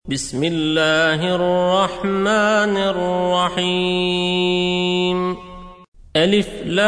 بسم الله الرحمن الرحيم ألف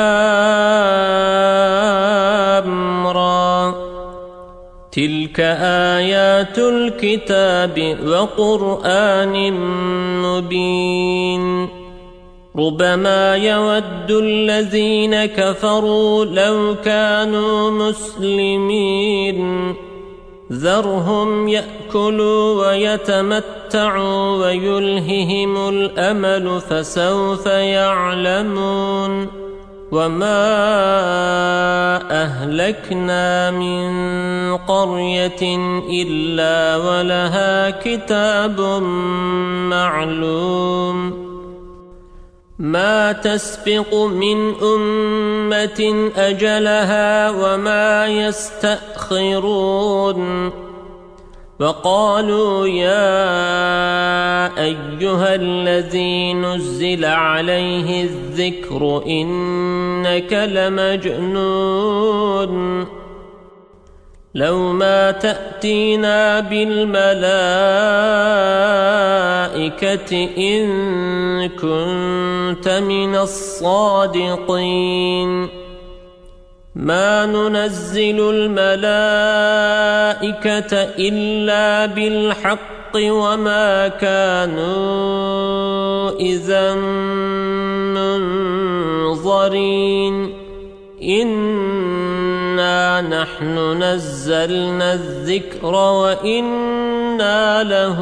لام را تلك آيات الكتاب وقرآن مبين ربما يود الذين كفروا لو كانوا مسلمين ذرهم يأكلوا ويتمتعوا ويلههم الأمل فسوف يعلمون وما أهلكنا من قرية إلا ولها كتاب معلوم ما تسبق من أمة أجلها وما يستأخرون وقالوا يا أيها الذي نزل عليه الذكر إنك لمجنون لو ما تأتينا بالملائكة إن كنت من الصادقين ما ننزل الملائكة إلا بالحق وما كانوا إذا منظرين إنا نحن نزلنا الذكر وإنا له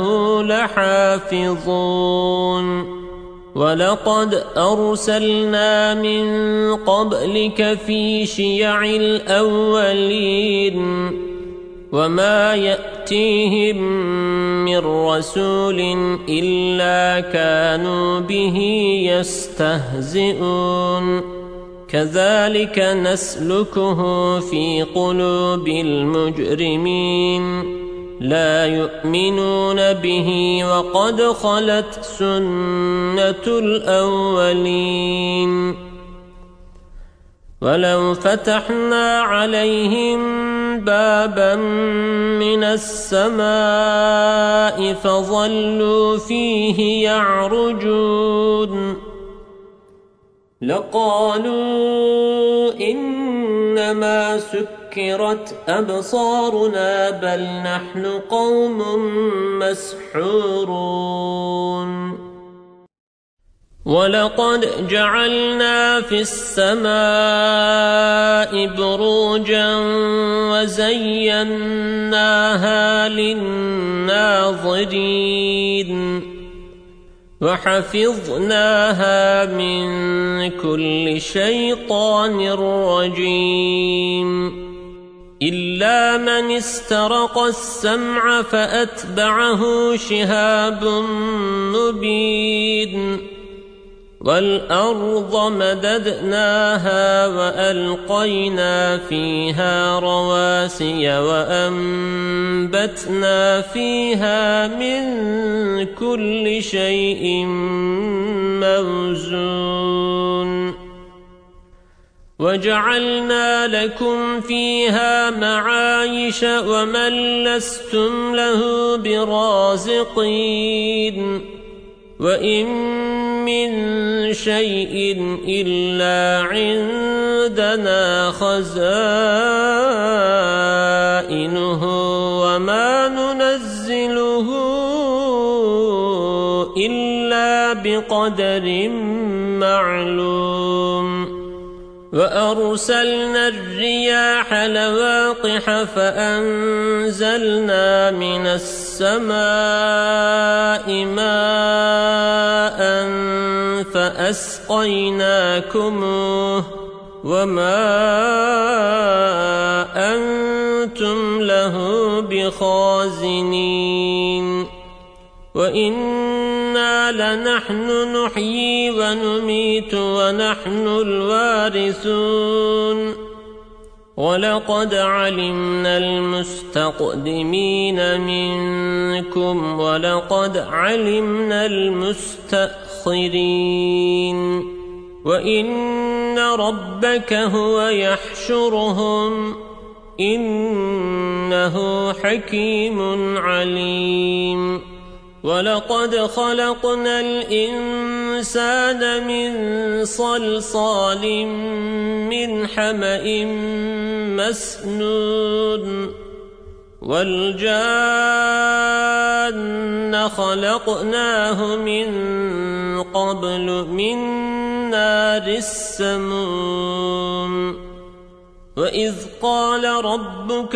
لحافظون ولقد أرسلنا من قبلك في شيع الأولين وما يأتيهم من رسول إلا كانوا به يستهزئون كذلك نسلكه في قلوب المجرمين لا يؤمنون به وقد خلت سنة الأولين ولو فتحنا عليهم بابا من السماء فظلوا فيه يعرجون لقالوا إنما سكرت أبصارنا بل نحن قوم مسحورون ولقد جعلنا في السماء بروجا وزيناها للناظرين وحفظناها من كل شيطان رجيم إلا من استرق السمع فأتبعه شهاب مبين والأرض مددناها وألقينا فيها رواسي وأنبتنا فيها من كل شيء موزون وجعلنا لكم فيها معايش ومن لستم له برازقين وإن من شيء إلا عندنا خزائنه وما ننزله إلا بقدر معلوم وأرسلنا الرياح لواقح فأنزلنا من السماء ماء فأسقيناكموه وما أنتم له بخازنين وإنا لنحن نحيي ونميت ونحن الوارثون ولقد علمنا المستقدمين منكم ولقد علمنا المستأخرين وإن ربك هو يحشرهم إنه حكيم عليم ولقد خلقنا الإنسان من صلصال من حمأ مسنون والجان خلقناه من قبل من نار السموم وإذ قال ربك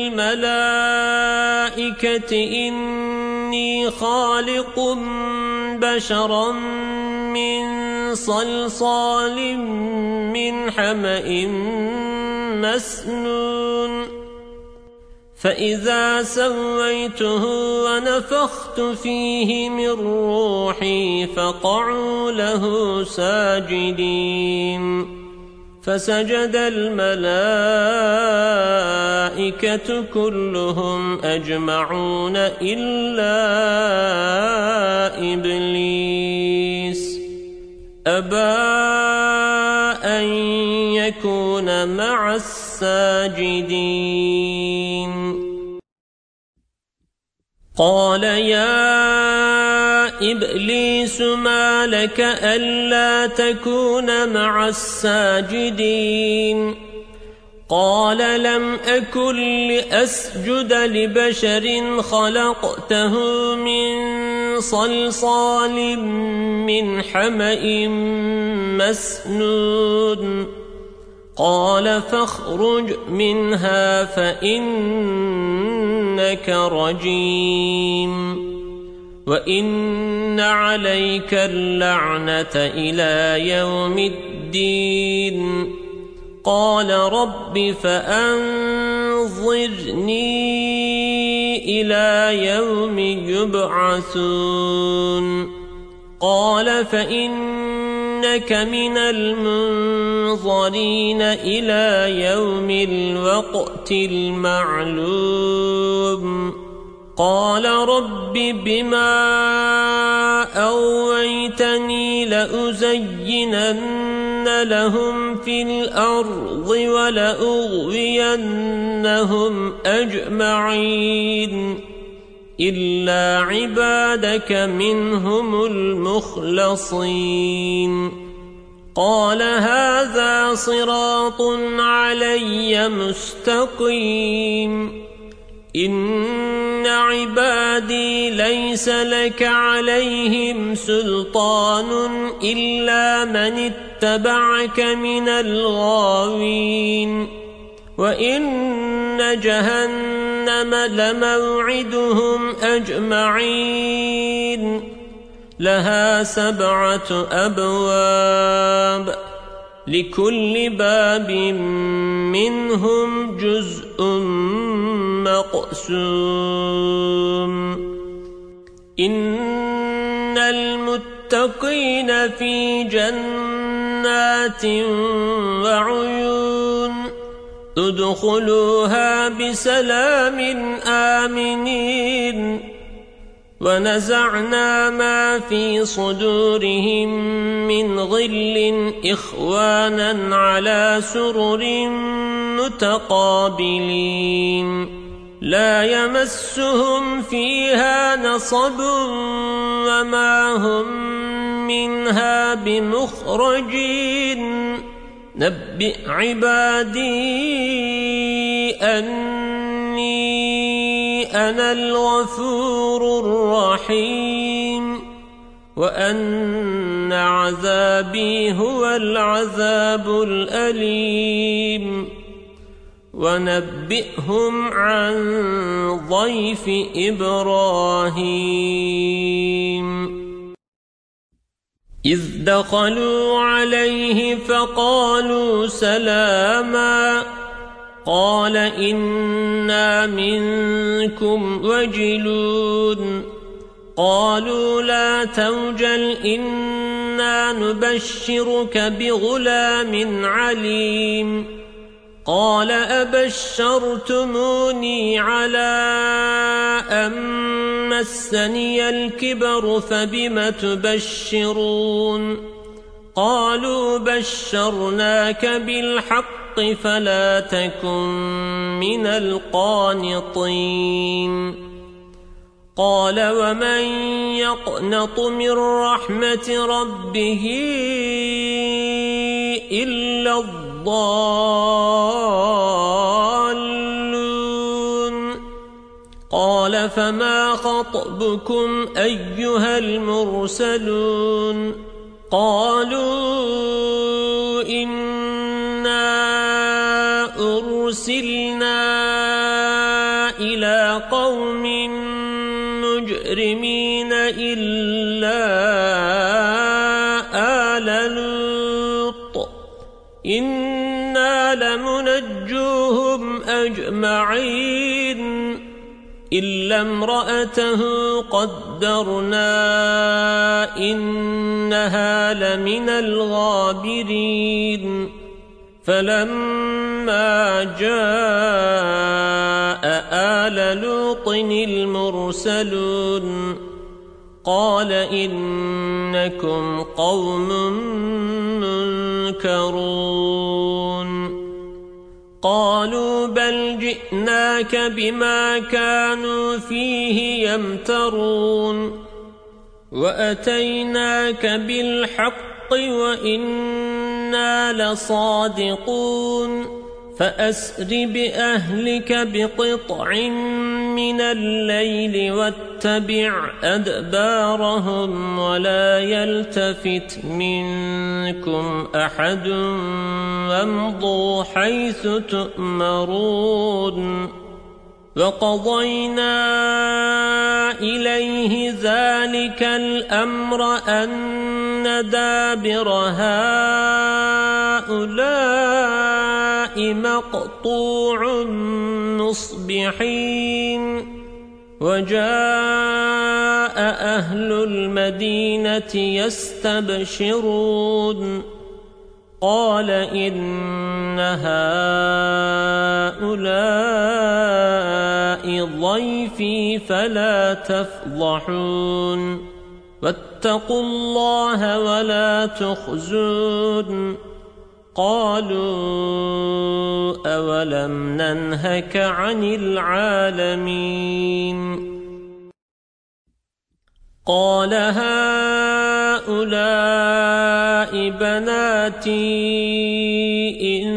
للملائكة إني خالق بشرا من صلصال من حمأ مسنون فإذا سويته ونفخت فيه من روحي فقعوا له ساجدين فسجد الملائكة كلهم أجمعون إلا إبليس أبى أن يكون مع الساجدين قال يا إبليس ما لك ألا تكون مع الساجدين قال لم أكن لأسجد لبشر خلقته من صلصال من حمأ مسنون قال فاخرج منها فإنك رجيم وإن عليك اللعنة إلى يوم الدين قال رب فأنظرني إلى يوم يبعثون قال فإنك من المنظرين إلى يوم الوقت المعلوم قال رب بما أويتني لأزينن لهم في الأرض ولأغوينهم أجمعين إلا عبادك منهم المخلصين قال هذا صراط علي مستقيم إن عبادي ليس لك عليهم سلطان إلا من اتبعك من الغاوين وإن جهنم لموعدهم أجمعين لها 7 أبواب لكل باب منهم جزء مقسوم إن المتقين في جنات وعيون ادخلوها بسلام آمنين ونزعنا ما في صدورهم من غل إخوانا على سرر متقابلين لا يمسهم فيها نصب وما هم منها بمخرجين نبئ عبادي أني أنا الغفور الرحيم وأن عذابي هو العذاب الأليم ونبئهم عن ضيف إبراهيم إذ دخلوا عليه فقالوا سلاما قال إنا منكم وجلون قالوا لا توجل إنا نبشرك بغلام عليم قال أبشرتموني على أن مسني الكبر فبم تبشرون قالوا بشرناك بالحق فلا تكن من القانطين قال ومن يقنط من رحمة ربه إلا الضالون قال فما خطبكم أيها المرسلون قالوا إنا أرسلنا إلى قوم مجرمين إلا آل لوط إنا لمنجوهم أجمعين إلا امرأته قدرنا إنها لمن الغابرين فلما جاء آل لوط المرسلون قال إنكم قوم منكرون قالوا بل جئناك بما كانوا فيه يمترون وأتيناك بالحق وإنا لصادقون فأسر بأهلك بقطع من الليل واتبع أدبارهم ولا يلتفت منكم أحد وامضوا حيث تؤمرون وقضينا إليه ذلك الأمر أن دابر هؤلاء مقطوع مصبحين وجاء أهل المدينة يستبشرون قال إن هؤلاء ضيفي فلا تفضحون واتقوا الله ولا تخزون قالوا أولم ننهك عن العالمين قال هؤلاء بناتي إن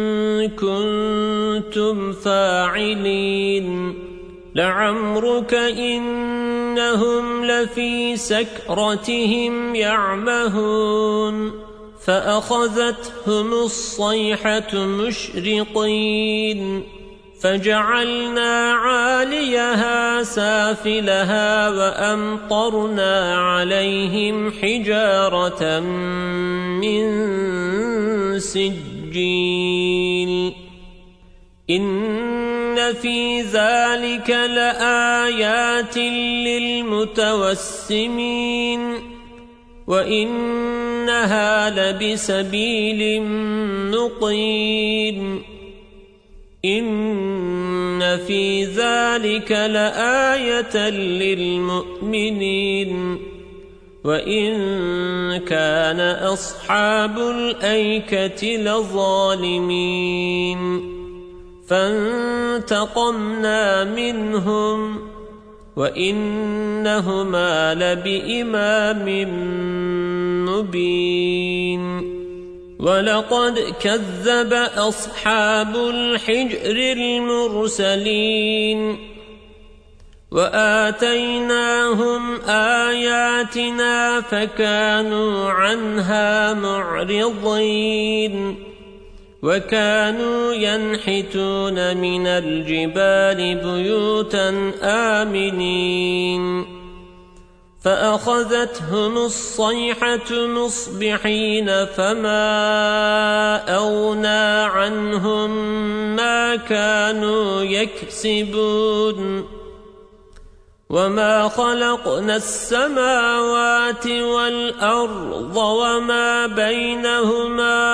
كنتم فاعلين لعمرك إنهم لفي سكرتهم يعمهون فأخذتهم الصيحة مشرقين فجعلنا عاليها سافلها وأمطرنا عليهم حجارة من سجيل إن في ذلك لآيات للمتوسمين وإنها لبسبيل مقيم إن في ذلك لآية للمؤمنين وإن كان أصحاب الأيكة لظالمين فانتقمنا منهم وإنهما لبإمام مبين ولقد كذب أصحاب الحجر المرسلين وآتيناهم آياتنا فكانوا عنها معرضين وكانوا ينحتون من الجبال بيوتا آمنين فأخذتهم الصيحة مصبحين فما أغنى عنهم ما كانوا يكسبون وما خلقنا السماوات والأرض وما بينهما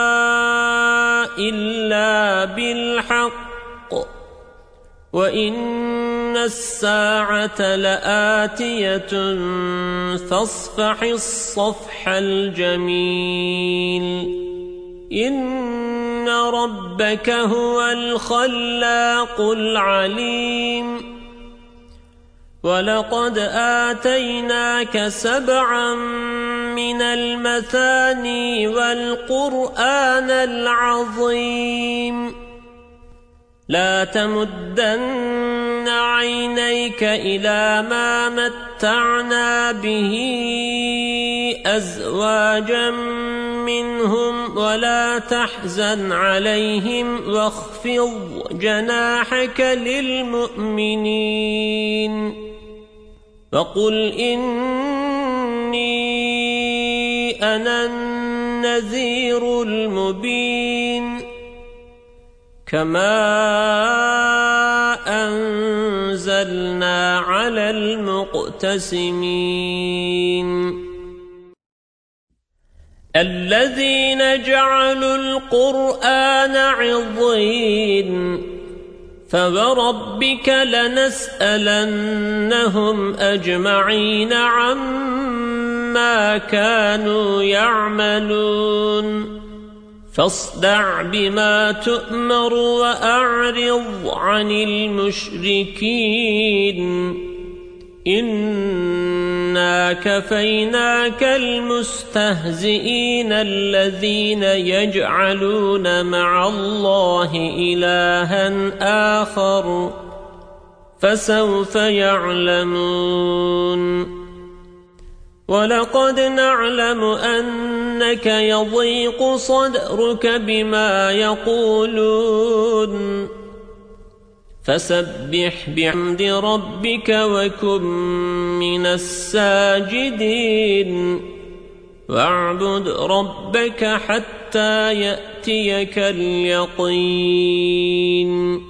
إلا بالحق وإن الساعة لآتية فاصفح الصفح الجميل إن ربك هو الخلاق العليم ولقد آتيناك 7 من المثاني والقرآن العظيم لا تمدن عينيك إلى ما متعنا به أزواجا منهم ولا تحزن عليهم واخفض جناحك للمؤمنين وقل إني أنا النذير المبين كما أنزلنا على المقتسمين الذين جعلوا القرآن عضين فوربك لنسألنهم أجمعين عما كانوا يعملون فاصدع بما تؤمر وأعرض عن المشركين إنا كفيناك المستهزئين الذين يجعلون مع الله إلها آخر فسوف يعلمون ولقد نعلم أنك يضيق صدرك بما يقولون فسبح بحمد ربك وكن من الساجدين واعبد ربك حتى يأتيك اليقين